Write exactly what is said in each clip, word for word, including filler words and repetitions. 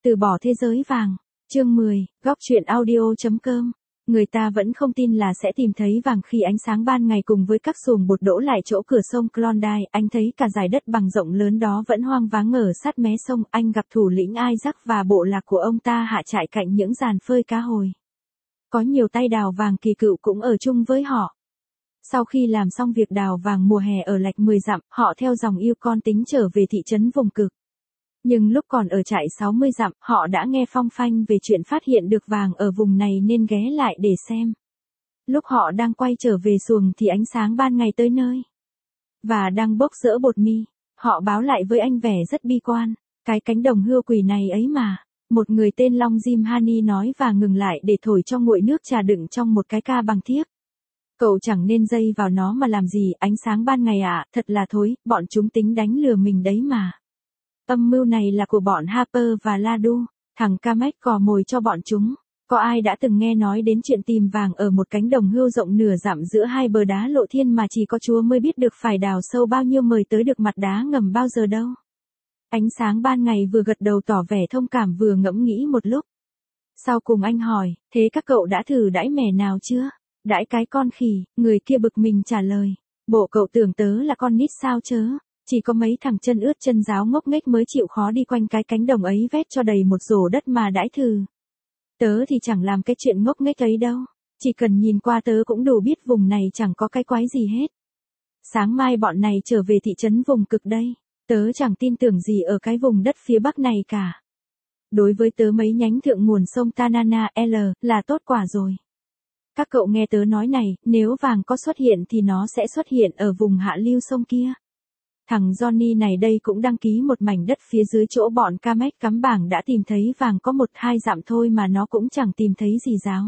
Từ bỏ thế giới vàng. Chương mười, góc truyện audio.com. Người ta vẫn không tin là sẽ tìm thấy vàng khi ánh sáng ban ngày cùng với các xuồng bột đổ lại chỗ cửa sông Klondike. Anh thấy cả dải đất bằng rộng lớn đó vẫn hoang vắng ở sát mé sông. Anh gặp thủ lĩnh Isaac và bộ lạc của ông ta hạ trại cạnh những giàn phơi cá hồi. Có nhiều tay đào vàng kỳ cựu cũng ở chung với họ. Sau khi làm xong việc đào vàng mùa hè ở lạch mười dặm, họ theo dòng Yukon tính trở về thị trấn vùng cực. Nhưng lúc còn ở trại sáu mươi dặm, họ đã nghe phong phanh về chuyện phát hiện được vàng ở vùng này nên ghé lại để xem. Lúc họ đang quay trở về xuồng thì ánh sáng ban ngày tới nơi. Và đang bốc rỡ bột mì, họ báo lại với anh vẻ rất bi quan. Cái cánh đồng hươu quỷ này ấy mà. Một người tên Long Jim Honey nói và ngừng lại để thổi cho nguội nước trà đựng trong một cái ca bằng thiếc. Cậu chẳng nên dây vào nó mà làm gì, ánh sáng ban ngày à, thật là thối, bọn chúng tính đánh lừa mình đấy mà. Âm mưu này là của bọn Harper và Ladu, thằng Kamek cò mồi cho bọn chúng. Có ai đã từng nghe nói đến chuyện tìm vàng ở một cánh đồng hươu rộng nửa dặm giữa hai bờ đá lộ thiên mà chỉ có Chúa mới biết được phải đào sâu bao nhiêu mới tới được mặt đá ngầm bao giờ đâu. Ánh sáng ban ngày vừa gật đầu tỏ vẻ thông cảm vừa ngẫm nghĩ một lúc. Sau cùng anh hỏi, thế các cậu đã thử đãi mẻ nào chưa? Đãi cái con khỉ, người kia bực mình trả lời. Bộ cậu tưởng tớ là con nít sao chớ? Chỉ có mấy thằng chân ướt chân ráo ngốc nghếch mới chịu khó đi quanh cái cánh đồng ấy vét cho đầy một rổ đất mà đãi thử. Tớ thì chẳng làm cái chuyện ngốc nghếch ấy đâu. Chỉ cần nhìn qua tớ cũng đủ biết vùng này chẳng có cái quái gì hết. Sáng mai bọn này trở về thị trấn vùng cực đây. Tớ chẳng tin tưởng gì ở cái vùng đất phía bắc này cả. Đối với tớ mấy nhánh thượng nguồn sông Tanana L là tốt quả rồi. Các cậu nghe tớ nói này, nếu vàng có xuất hiện thì nó sẽ xuất hiện ở vùng hạ lưu sông kia. Thằng Johnny này đây cũng đăng ký một mảnh đất phía dưới chỗ bọn Kamek cắm bảng đã tìm thấy vàng có một hai dặm thôi mà nó cũng chẳng tìm thấy gì giáo.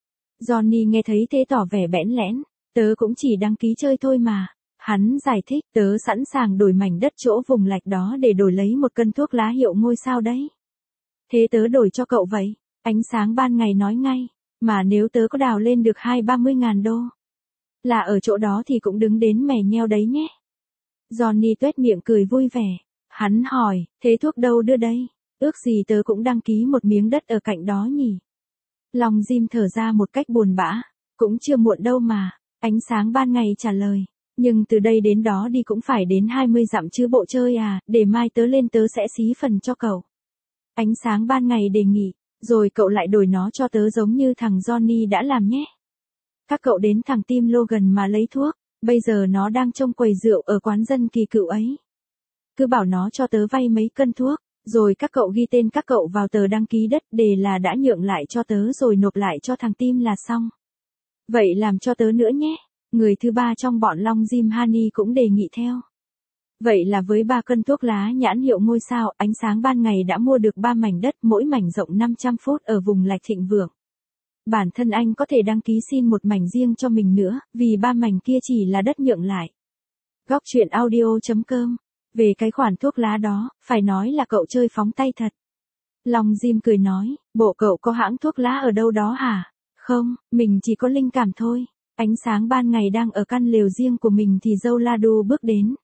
Johnny nghe thấy thế tỏ vẻ bẽn lẽn, tớ cũng chỉ đăng ký chơi thôi mà. Hắn giải thích, tớ sẵn sàng đổi mảnh đất chỗ vùng lạch đó để đổi lấy một cân thuốc lá hiệu ngôi sao đấy. Thế tớ đổi cho cậu vậy, ánh sáng ban ngày nói ngay, mà nếu tớ có đào lên được hai ba mươi ngàn đô. Là ở chỗ đó thì cũng đứng đến mè nheo đấy nhé. Johnny tuét miệng cười vui vẻ. Hắn hỏi, thế thuốc đâu đưa đây? Ước gì tớ cũng đăng ký một miếng đất ở cạnh đó nhỉ? Long Jim thở ra một cách buồn bã. Cũng chưa muộn đâu mà. Ánh sáng ban ngày trả lời. Nhưng từ đây đến đó đi cũng phải đến hai mươi dặm chứ bộ chơi à, để mai tớ lên tớ sẽ xí phần cho cậu. Ánh sáng ban ngày đề nghị, rồi cậu lại đổi nó cho tớ giống như thằng Johnny đã làm nhé. Các cậu đến thằng Tim Logan mà lấy thuốc. Bây giờ nó đang trông quầy rượu ở quán dân kỳ cựu ấy. Cứ bảo nó cho tớ vay mấy cân thuốc, rồi các cậu ghi tên các cậu vào tờ đăng ký đất để là đã nhượng lại cho tớ rồi nộp lại cho thằng Tim là xong. Vậy làm cho tớ nữa nhé. Người thứ ba trong bọn Long Jim Honey cũng đề nghị theo. Vậy là với ba cân thuốc lá nhãn hiệu ngôi sao, ánh sáng ban ngày đã mua được ba mảnh đất mỗi mảnh rộng năm trăm phút ở vùng lạch thịnh vượng. Bản thân anh có thể đăng ký xin một mảnh riêng cho mình nữa, vì ba mảnh kia chỉ là đất nhượng lại. Góc truyện audio.com. Về cái khoản thuốc lá đó, phải nói là cậu chơi phóng tay thật. Long Jim cười nói, bộ cậu có hãng thuốc lá ở đâu đó hả? Không, mình chỉ có linh cảm thôi. Ánh sáng ban ngày đang ở căn lều riêng của mình thì dâu Ladu bước đến.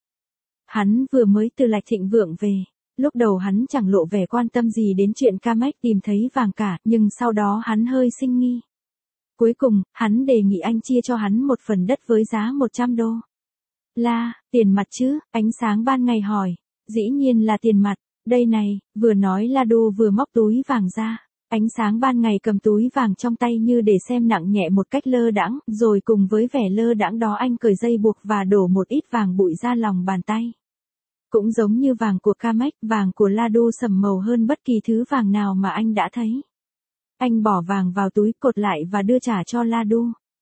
Hắn vừa mới từ lạch thịnh vượng về. Lúc đầu hắn chẳng lộ vẻ quan tâm gì đến chuyện Kamek tìm thấy vàng cả, nhưng sau đó hắn hơi sinh nghi. Cuối cùng, hắn đề nghị anh chia cho hắn một phần đất với giá một trăm đô. La, tiền mặt chứ? Ánh sáng ban ngày hỏi. Dĩ nhiên là tiền mặt, đây này, vừa nói Ladu vừa móc túi vàng ra. Ánh sáng ban ngày cầm túi vàng trong tay như để xem nặng nhẹ một cách lơ đãng, rồi cùng với vẻ lơ đãng đó anh cởi dây buộc và đổ một ít vàng bụi ra lòng bàn tay. Cũng giống như vàng của Kamek, vàng của Ladu sẫm màu hơn bất kỳ thứ vàng nào mà anh đã thấy. Anh bỏ vàng vào túi cột lại và đưa trả cho Ladu.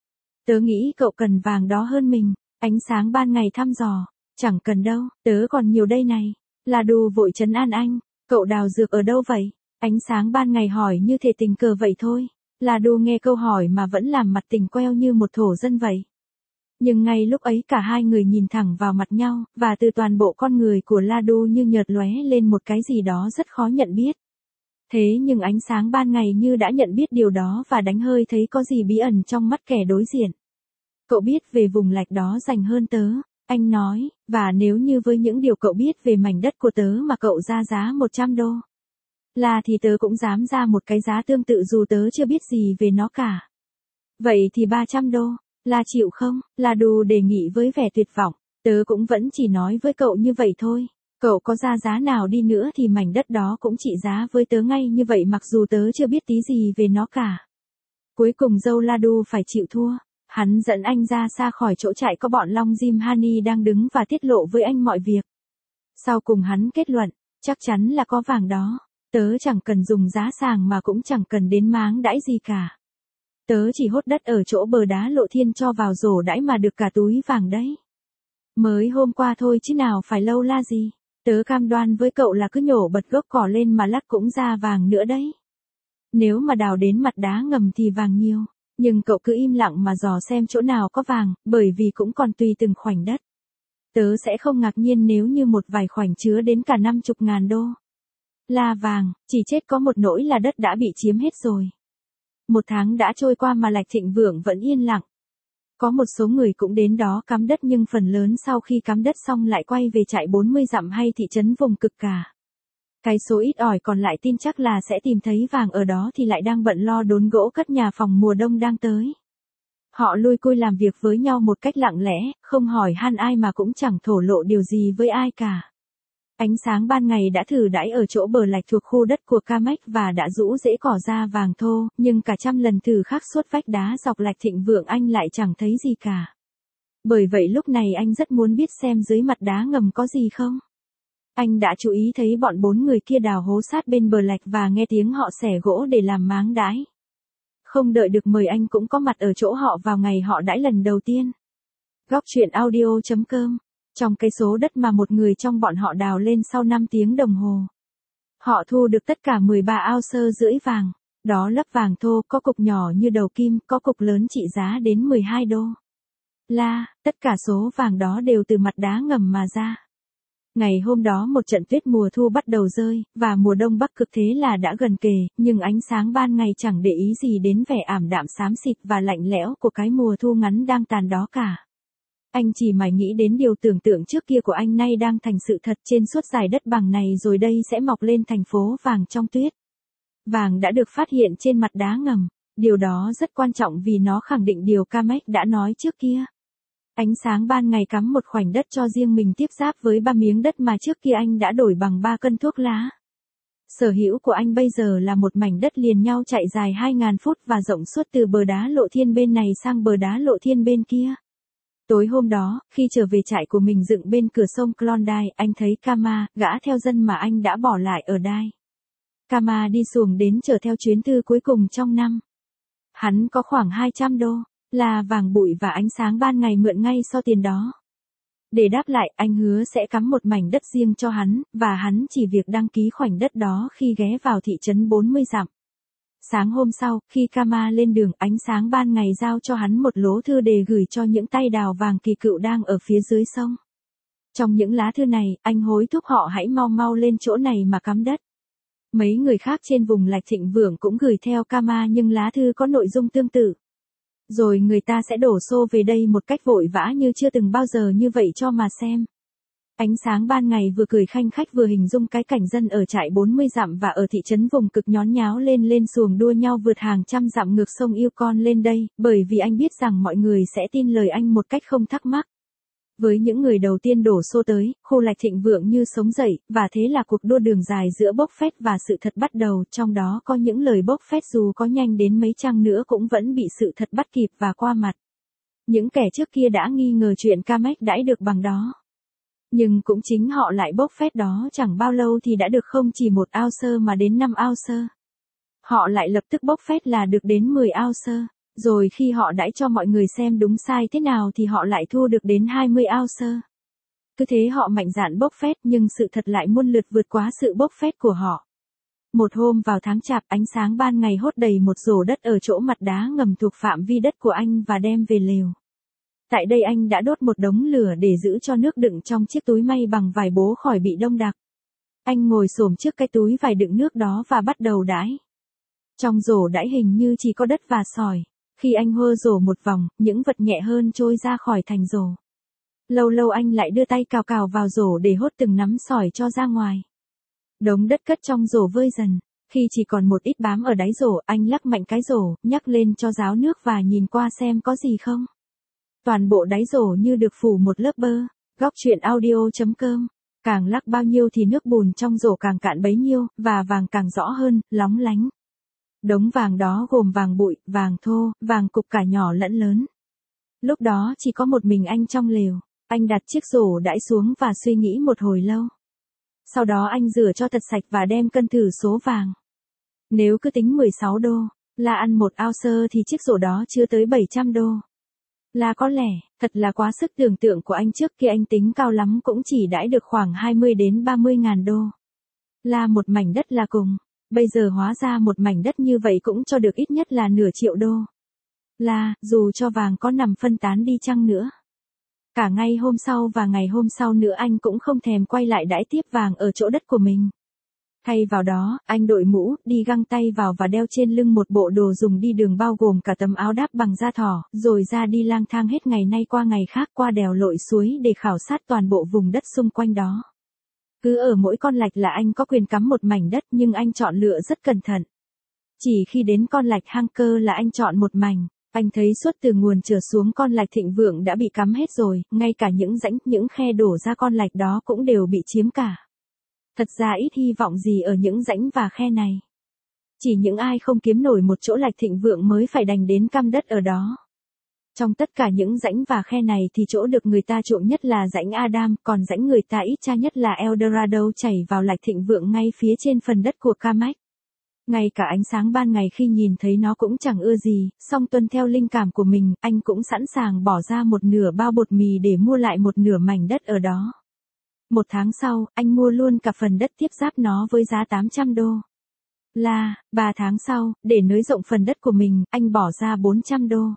Tớ nghĩ cậu cần vàng đó hơn mình, ánh sáng ban ngày thăm dò. Chẳng cần đâu, tớ còn nhiều đây này. Ladu vội trấn an anh, cậu đào dược ở đâu vậy? Ánh sáng ban ngày hỏi như thể tình cờ vậy thôi. Ladu nghe câu hỏi mà vẫn làm mặt tình queo như một thổ dân vậy. Nhưng ngay lúc ấy cả hai người nhìn thẳng vào mặt nhau, và từ toàn bộ con người của Ladu như nhợt lóe lên một cái gì đó rất khó nhận biết. Thế nhưng ánh sáng ban ngày như đã nhận biết điều đó và đánh hơi thấy có gì bí ẩn trong mắt kẻ đối diện. Cậu biết về vùng lạch đó dành hơn tớ, anh nói, và nếu như với những điều cậu biết về mảnh đất của tớ mà cậu ra giá một trăm đô. Là thì tớ cũng dám ra một cái giá tương tự dù tớ chưa biết gì về nó cả. Vậy thì ba trăm đô, là chịu không? Là đủ đề nghị với vẻ tuyệt vọng. Tớ cũng vẫn chỉ nói với cậu như vậy thôi. Cậu có ra giá nào đi nữa thì mảnh đất đó cũng trị giá với tớ ngay như vậy mặc dù tớ chưa biết tí gì về nó cả. Cuối cùng Joe Ladu phải chịu thua. Hắn dẫn anh ra xa khỏi chỗ trại có bọn Long Jim Honey đang đứng và tiết lộ với anh mọi việc. Sau cùng hắn kết luận, chắc chắn là có vàng đó. Tớ chẳng cần dùng giá sàng mà cũng chẳng cần đến máng đãi gì cả. Tớ chỉ hốt đất ở chỗ bờ đá lộ thiên cho vào rổ đãi mà được cả túi vàng đấy. Mới hôm qua thôi chứ nào phải lâu la gì. Tớ cam đoan với cậu là cứ nhổ bật gốc cỏ lên mà lắc cũng ra vàng nữa đấy. Nếu mà đào đến mặt đá ngầm thì vàng nhiều. Nhưng cậu cứ im lặng mà dò xem chỗ nào có vàng, bởi vì cũng còn tùy từng khoảnh đất. Tớ sẽ không ngạc nhiên nếu như một vài khoảnh chứa đến cả năm chục ngàn đô. Là vàng, chỉ chết có một nỗi là đất đã bị chiếm hết rồi. Một tháng đã trôi qua mà Lạch Thịnh Vượng vẫn yên lặng. Có một số người cũng đến đó cắm đất nhưng phần lớn sau khi cắm đất xong lại quay về trại bốn mươi dặm hay thị trấn vùng cực cả. Cái số ít ỏi còn lại tin chắc là sẽ tìm thấy vàng ở đó thì lại đang bận lo đốn gỗ cất nhà phòng mùa đông đang tới. Họ lui cui làm việc với nhau một cách lặng lẽ, không hỏi han ai mà cũng chẳng thổ lộ điều gì với ai cả. Ánh sáng ban ngày đã thử đãi ở chỗ bờ lạch thuộc khu đất của Kamek và đã rũ rễ cỏ ra vàng thô, nhưng cả trăm lần thử khắc suốt vách đá dọc Lạch Thịnh Vượng anh lại chẳng thấy gì cả. Bởi vậy lúc này anh rất muốn biết xem dưới mặt đá ngầm có gì không. Anh đã chú ý thấy bọn bốn người kia đào hố sát bên bờ lạch và nghe tiếng họ xẻ gỗ để làm máng đãi. Không đợi được mời anh cũng có mặt ở chỗ họ vào ngày họ đãi lần đầu tiên. Góc truyện audio chấm com. Trong cái số đất mà một người trong bọn họ đào lên sau năm tiếng đồng hồ. Họ thu được tất cả mười ba ounce rưỡi vàng. Đó lớp vàng thô, có cục nhỏ như đầu kim, có cục lớn trị giá đến mười hai đô. Là, tất cả số vàng đó đều từ mặt đá ngầm mà ra. Ngày hôm đó một trận tuyết mùa thu bắt đầu rơi, và mùa đông bắc cực thế là đã gần kề, nhưng ánh sáng ban ngày chẳng để ý gì đến vẻ ảm đạm xám xịt và lạnh lẽo của cái mùa thu ngắn đang tàn đó cả. Anh chỉ mải nghĩ đến điều tưởng tượng trước kia của anh nay đang thành sự thật trên suốt dải đất bằng này rồi đây sẽ mọc lên thành phố vàng trong tuyết. Vàng đã được phát hiện trên mặt đá ngầm, điều đó rất quan trọng vì nó khẳng định điều Kamek đã nói trước kia. Ánh sáng ban ngày cắm một khoảnh đất cho riêng mình tiếp giáp với ba miếng đất mà trước kia anh đã đổi bằng ba cân thuốc lá. Sở hữu của anh bây giờ là một mảnh đất liền nhau chạy dài hai nghìn phút và rộng suốt từ bờ đá lộ thiên bên này sang bờ đá lộ thiên bên kia. Tối hôm đó, khi trở về trại của mình dựng bên cửa sông Klondike, anh thấy Kama, gã theo dân mà anh đã bỏ lại ở đai. Kama đi xuồng đến chở theo chuyến thư cuối cùng trong năm. Hắn có khoảng hai trăm đô, là vàng bụi và ánh sáng ban ngày mượn ngay so tiền đó. Để đáp lại, anh hứa sẽ cắm một mảnh đất riêng cho hắn, và hắn chỉ việc đăng ký khoảnh đất đó khi ghé vào thị trấn bốn mươi dặm. Sáng hôm sau, khi Kama lên đường, ánh sáng ban ngày giao cho hắn một lố thư để gửi cho những tay đào vàng kỳ cựu đang ở phía dưới sông. Trong những lá thư này, anh hối thúc họ hãy mau mau lên chỗ này mà cắm đất. Mấy người khác trên vùng Lạch Thịnh Vượng cũng gửi theo Kama nhưng lá thư có nội dung tương tự. Rồi người ta sẽ đổ xô về đây một cách vội vã như chưa từng bao giờ như vậy cho mà xem. Ánh sáng ban ngày vừa cười khanh khách vừa hình dung cái cảnh dân ở trại bốn mươi dặm và ở thị trấn vùng cực nhón nháo lên lên xuồng đua nhau vượt hàng trăm dặm ngược sông Yukon lên đây, bởi vì anh biết rằng mọi người sẽ tin lời anh một cách không thắc mắc. Với những người đầu tiên đổ xô tới, khu Lạch Thịnh Vượng như sống dậy, và thế là cuộc đua đường dài giữa bốc phét và sự thật bắt đầu, trong đó có những lời bốc phét dù có nhanh đến mấy chăng nữa cũng vẫn bị sự thật bắt kịp và qua mặt. Những kẻ trước kia đã nghi ngờ chuyện Kamek đãi được bằng đó. Nhưng cũng chính họ lại bốc phét đó chẳng bao lâu thì đã được không chỉ một ounce mà đến năm ounce. Họ lại lập tức bốc phét là được đến mười ounce. Rồi khi họ đãi cho mọi người xem đúng sai thế nào thì họ lại thu được đến hai mươi ounce. Cứ thế họ mạnh dạn bốc phét nhưng sự thật lại muôn lượt vượt quá sự bốc phét của họ. Một hôm vào tháng Chạp, ánh sáng ban ngày hốt đầy một rổ đất ở chỗ mặt đá ngầm thuộc phạm vi đất của anh và đem về lều. Tại đây anh đã đốt một đống lửa để giữ cho nước đựng trong chiếc túi may bằng vải bố khỏi bị đông đặc. Anh ngồi xổm trước cái túi vải đựng nước đó và bắt đầu đãi. Trong rổ đãi hình như chỉ có đất và sỏi. Khi anh hơ rổ một vòng, những vật nhẹ hơn trôi ra khỏi thành rổ. Lâu lâu anh lại đưa tay cào cào vào rổ để hốt từng nắm sỏi cho ra ngoài. Đống đất cất trong rổ vơi dần, Khi chỉ còn một ít bám ở đáy rổ, anh lắc mạnh cái rổ, nhắc lên cho ráo nước và nhìn qua xem có gì không. Toàn bộ đáy rổ như được phủ một lớp bơ. Góc chuyện audio chấm com. Càng lắc bao nhiêu thì nước bùn trong rổ càng cạn bấy nhiêu, và vàng càng rõ hơn, lóng lánh. Đống vàng đó gồm vàng bụi, vàng thô, vàng cục cả nhỏ lẫn lớn. Lúc đó chỉ có một mình anh trong lều. Anh đặt chiếc rổ đãi xuống và suy nghĩ một hồi lâu. Sau đó anh rửa cho thật sạch và đem cân thử số vàng. Nếu cứ tính mười sáu đô, là ăn một ounce thì chiếc rổ đó chưa tới bảy trăm đô. Là có lẽ, thật là quá sức tưởng tượng của anh, trước kia anh tính cao lắm cũng chỉ đãi được khoảng hai mươi đến ba mươi ngàn đô. Là một mảnh đất là cùng. Bây giờ hóa ra một mảnh đất như vậy cũng cho được ít nhất là nửa triệu đô. Là, dù cho vàng có nằm phân tán đi chăng nữa. Cả ngày hôm sau và ngày hôm sau nữa anh cũng không thèm quay lại đãi tiếp vàng ở chỗ đất của mình. Thay vào đó, anh đội mũ, đi găng tay vào và đeo trên lưng một bộ đồ dùng đi đường bao gồm cả tấm áo đáp bằng da thỏ, rồi ra đi lang thang hết ngày nay qua ngày khác qua đèo lội suối để khảo sát toàn bộ vùng đất xung quanh đó. Cứ ở mỗi con lạch là anh có quyền cắm một mảnh đất, nhưng anh chọn lựa rất cẩn thận. Chỉ khi đến con lạch hang cơ là anh chọn một mảnh. Anh thấy suốt từ nguồn trở xuống con lạch Thịnh Vượng đã bị cắm hết rồi, ngay cả những rãnh, những khe đổ ra con lạch đó cũng đều bị chiếm cả. Thật ra ít hy vọng gì ở những rãnh và khe này. Chỉ những ai không kiếm nổi một chỗ lạch Thịnh Vượng mới phải đành đến căm đất ở đó. Trong tất cả những rãnh và khe này thì chỗ được người ta chuộng nhất là rãnh Adam, còn rãnh người ta ít tra nhất là El Dorado chảy vào lạch Thịnh Vượng ngay phía trên phần đất của Kamek. Ngay cả ánh sáng ban ngày khi nhìn thấy nó cũng chẳng ưa gì, song tuân theo linh cảm của mình, anh cũng sẵn sàng bỏ ra một nửa bao bột mì để mua lại một nửa mảnh đất ở đó. Một tháng sau, anh mua luôn cả phần đất tiếp giáp nó với giá tám trăm đô. Là, ba tháng sau, để nới rộng phần đất của mình, anh bỏ ra bốn trăm đô.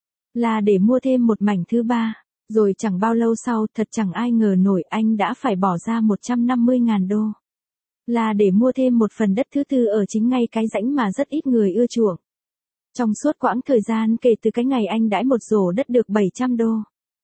Là để mua thêm một mảnh thứ ba. Rồi chẳng bao lâu sau, thật chẳng ai ngờ nổi anh đã phải bỏ ra một trăm năm mươi ngàn đô. Là để mua thêm một phần đất thứ tư ở chính ngay cái rãnh mà rất ít người ưa chuộng. Trong suốt quãng thời gian kể từ cái ngày anh đãi một rổ đất được bảy trăm đô.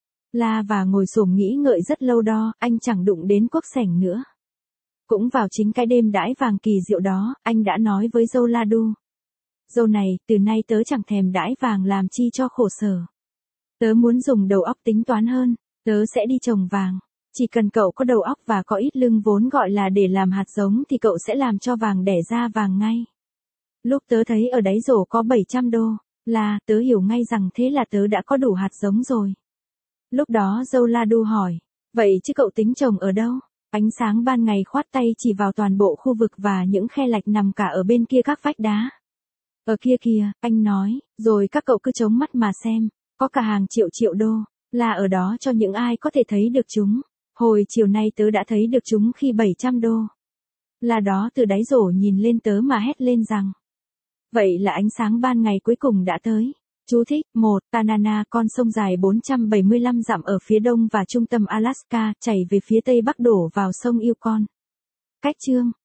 Là và ngồi xổm nghĩ ngợi rất lâu đó, anh chẳng đụng đến cuốc sẻng nữa. Cũng vào chính cái đêm đãi vàng kỳ diệu đó, anh đã nói với dâu La Du. Dâu này, từ nay tớ chẳng thèm đãi vàng làm chi cho khổ sở. Tớ muốn dùng đầu óc tính toán hơn, tớ sẽ đi trồng vàng. Chỉ cần cậu có đầu óc và có ít lưng vốn gọi là để làm hạt giống thì cậu sẽ làm cho vàng đẻ ra vàng ngay. Lúc tớ thấy ở đáy rổ có bảy trăm đô, là, tớ hiểu ngay rằng thế là tớ đã có đủ hạt giống rồi. Lúc đó dâu La Du hỏi, vậy chứ cậu tính trồng ở đâu? Ánh sáng ban ngày khoát tay chỉ vào toàn bộ khu vực và những khe lạch nằm cả ở bên kia các vách đá. Ở kia kìa, anh nói, rồi các cậu cứ chống mắt mà xem, có cả hàng triệu triệu đô, là ở đó cho những ai có thể thấy được chúng. Hồi chiều nay tớ đã thấy được chúng khi bảy trăm đô. Là đó từ đáy rổ nhìn lên tớ mà hét lên rằng. Vậy là ánh sáng ban ngày cuối cùng đã tới. Chú thích, một. Tanana, con sông dài bốn trăm bảy mươi lăm dặm ở phía đông và trung tâm Alaska, chảy về phía tây bắc đổ vào sông Yukon. Cách chương.